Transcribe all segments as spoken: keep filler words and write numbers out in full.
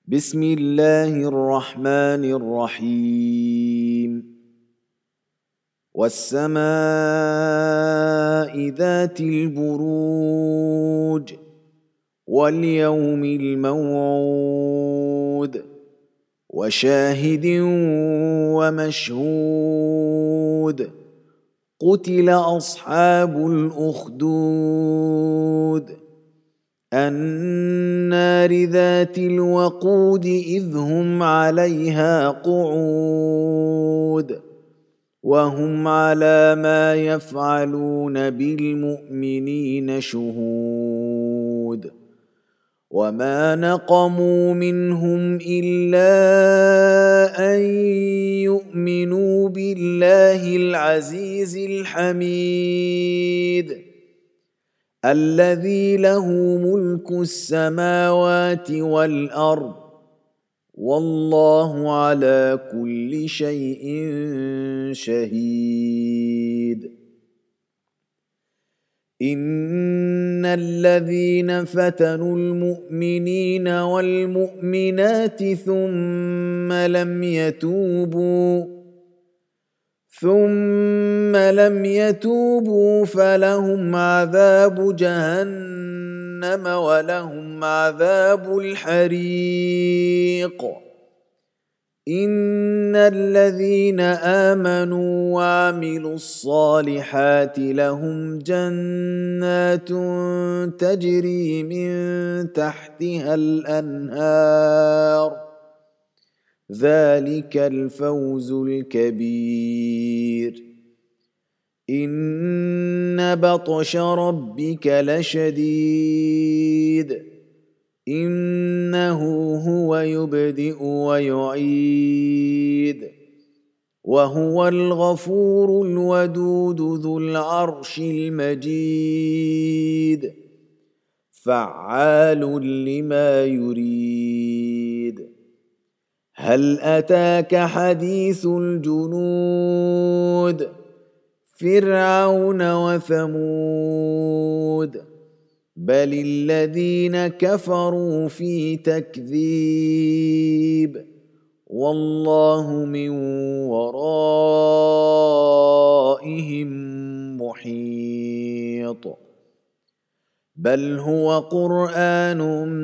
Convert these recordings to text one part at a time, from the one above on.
بسم الله الرحمن الرحيم والسماء ذات البروج واليوم الموعود وشاهد ومشهود قتل أصحاب الأخدود النار ذات الوقود إذ هم عليها قعود وهم على ما يفعلون بالمؤمنين شهود وما نقموا منهم إلا أن يؤمنوا بالله العزيز الحميد الذي له ملك السماوات والأرض والله على كل شيء شهيد إن الذين فتنوا المؤمنين والمؤمنات ثم لم يتوبوا ثم لم يتوبوا فلهم عذاب جهنم ولهم عذاب الحريق إن الذين آمنوا وعملوا الصالحات لهم جنات تجري من تحتها الأنهار ذلك الفوز الكبير إن بطش ربك لشديد إنه هو يبدئ ويعيد وهو الغفور الودود ذو العرش المجيد فعال لما يريد هل أتاك حديث الجنود فرعون وثمود بل الذين كفروا في تكذيب والله من ورائهم محيط بل هو قرآن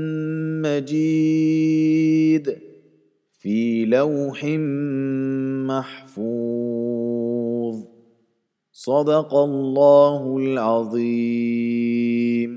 مجيد في لوح محفوظ صدق الله العظيم.